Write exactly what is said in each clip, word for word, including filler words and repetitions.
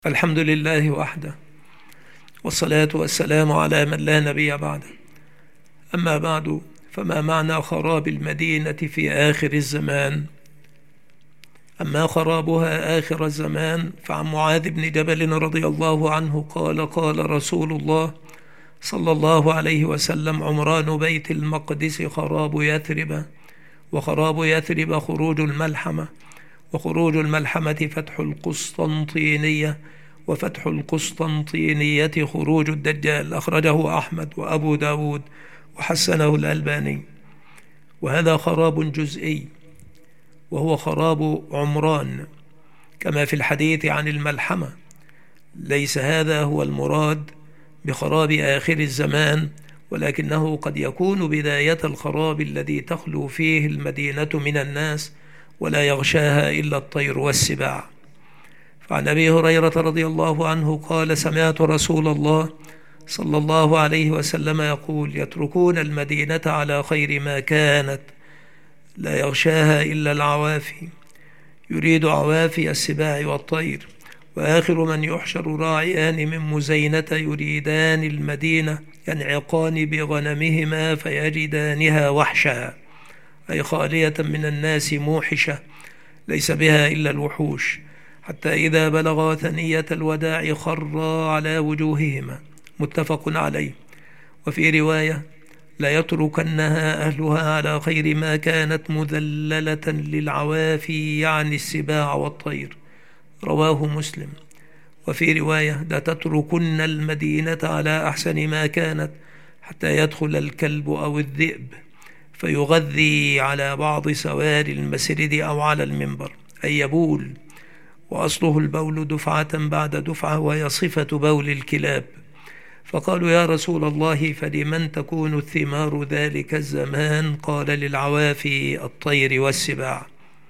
الحمد لله وحده، والصلاة والسلام على من لا نبي بعده. أما بعد، فما معنى خراب المدينة في آخر الزمان؟ أما خرابها آخر الزمان فعن معاذ بن جبل رضي الله عنه قال: قال رسول الله صلى الله عليه وسلم: عمران بيت المقدس خراب يثرب، وخراب يثرب خروج الملحمة، وخروج الملحمة فتح القسطنطينية، وفتح القسطنطينية خروج الدجال. أخرجه أحمد وأبو داود وحسنه الألباني. وهذا خراب جزئي، وهو خراب عمران كما في الحديث عن الملحمة. ليس هذا هو المراد بخراب آخر الزمان، ولكنه قد يكون بداية الخراب الذي تخلو فيه المدينة من الناس ولا يغشاها إلا الطير والسباع. فعن أبي هريرة رضي الله عنه قال: سمعت رسول الله صلى الله عليه وسلم يقول: يتركون المدينة على خير ما كانت لا يغشاها إلا العوافي، يريد عوافي السباع والطير. وآخر من يحشر راعيان من مزينة يريدان المدينة ينعقان بغنمهما فيجدانها وحشا، أي خالية من الناس موحشة ليس بها إلا الوحوش، حتى إذا بلغا ثنية الوداع خرا على وجوههما. متفق عليه. وفي رواية: لا يتركنها أهلها على خير ما كانت مذللة للعوافي، يعني السباع والطير. رواه مسلم. وفي رواية: لا تتركن المدينة على أحسن ما كانت حتى يدخل الكلب أو الذئب فيغذي على بعض سوار المسرد أو على المنبر، أي يبول، وأصله البول دفعة بعد دفعة، وهي صفة بول الكلاب. فقالوا: يا رسول الله، فلمن تكون الثمار ذلك الزمان؟ قال: للعوافي الطير والسباع.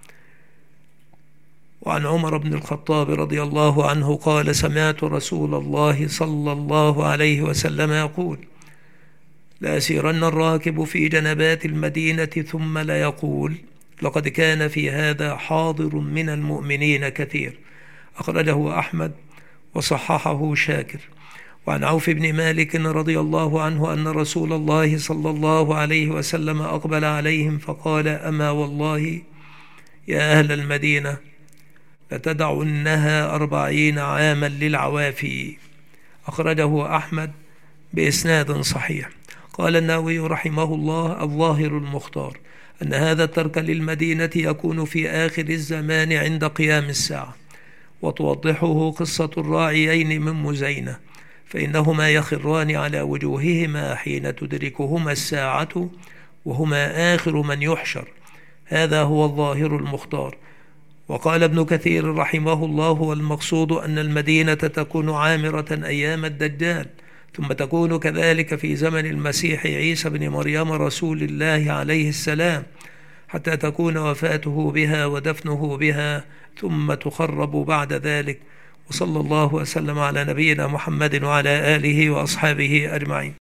وعن عمر بن الخطاب رضي الله عنه قال: سمعت رسول الله صلى الله عليه وسلم يقول: لا يسيرن الراكب في جنبات المدينة ثم لا يقول: لقد كان في هذا حاضر من المؤمنين كثير. أخرجه أحمد وصححه شاكر. وعن عوف بن مالك رضي الله عنه أن رسول الله صلى الله عليه وسلم أقبل عليهم فقال: أما والله يا أهل المدينة لتدعنها أربعين عاما للعوافي. أخرجه أحمد بإسناد صحيح. قال النووي رحمه الله: الظاهر المختار أن هذا الترك للمدينة يكون في آخر الزمان عند قيام الساعة، وتوضحه قصة الراعيين من مزينة، فإنهما يخران على وجوههما حين تدركهما الساعة، وهما آخر من يحشر. هذا هو الظاهر المختار. وقال ابن كثير رحمه الله: والمقصود أن المدينة تكون عامرة أيام الدجال، ثم تكون كذلك في زمن المسيح عيسى بن مريم رسول الله عليه السلام، حتى تكون وفاته بها ودفنه بها، ثم تخرب بعد ذلك. وصلى الله وسلم على نبينا محمد وعلى آله وأصحابه أجمعين.